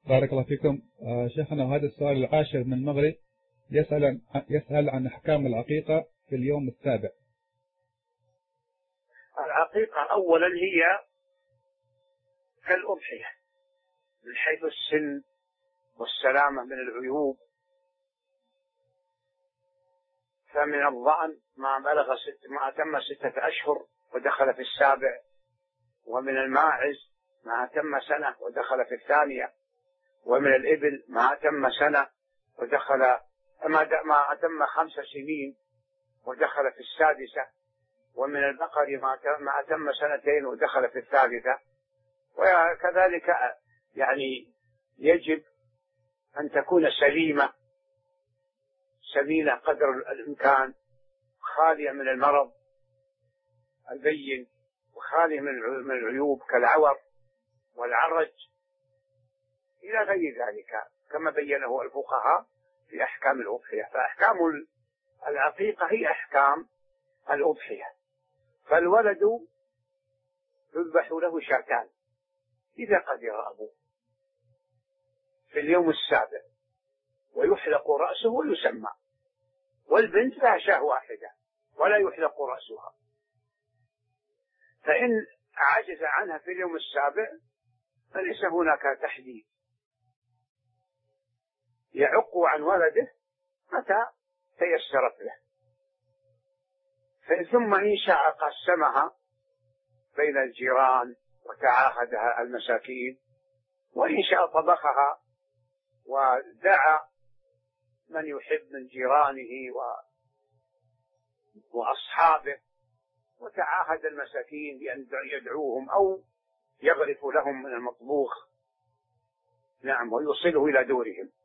بارك الله فيكم. شيخنا، وهذا السؤال العاشر من المغرب، يسأل عن أحكام العقيقة في اليوم السابع. العقيقة أولا هي كالأضحية من حيث السن والسلامة من العيوب، فمن الضأن ما أتم 6 أشهر ودخل في السابع، ومن الماعز ما أتم سنة ودخل في الثانية، ومن الإبل ما أتم سنة ودخل ما أتم 5 سنين ودخل في السادسة، ومن البقر ما أتم 2 ودخل في الثالثة. وكذلك يعني يجب أن تكون سمينة قدر الإمكان، خالية من المرض البين، وخالية من العيوب كالعور والعرج إلى غير ذلك، كما بينه الفقهاء في أحكام الأضحية. فأحكام العقيقة هي أحكام الأضحية. فالولد يذبح له 2 إذا قدر أبوه في اليوم السابع، ويحلق رأسه ويسمى. والبنت لها 1 ولا يحلق رأسها. فإن عجز عنها في اليوم السابع فليس هناك تحديد، يعق عن ولده متى تيسرت له. ثم إن شاء قسمها بين الجيران وتعاهدها المساكين، وإن شاء طبخها ودعا من يحب من جيرانه وأصحابه، وتعاهد المساكين بأن يدعوهم أو يغرف لهم من المطبوخ، نعم، ويوصله إلى دورهم.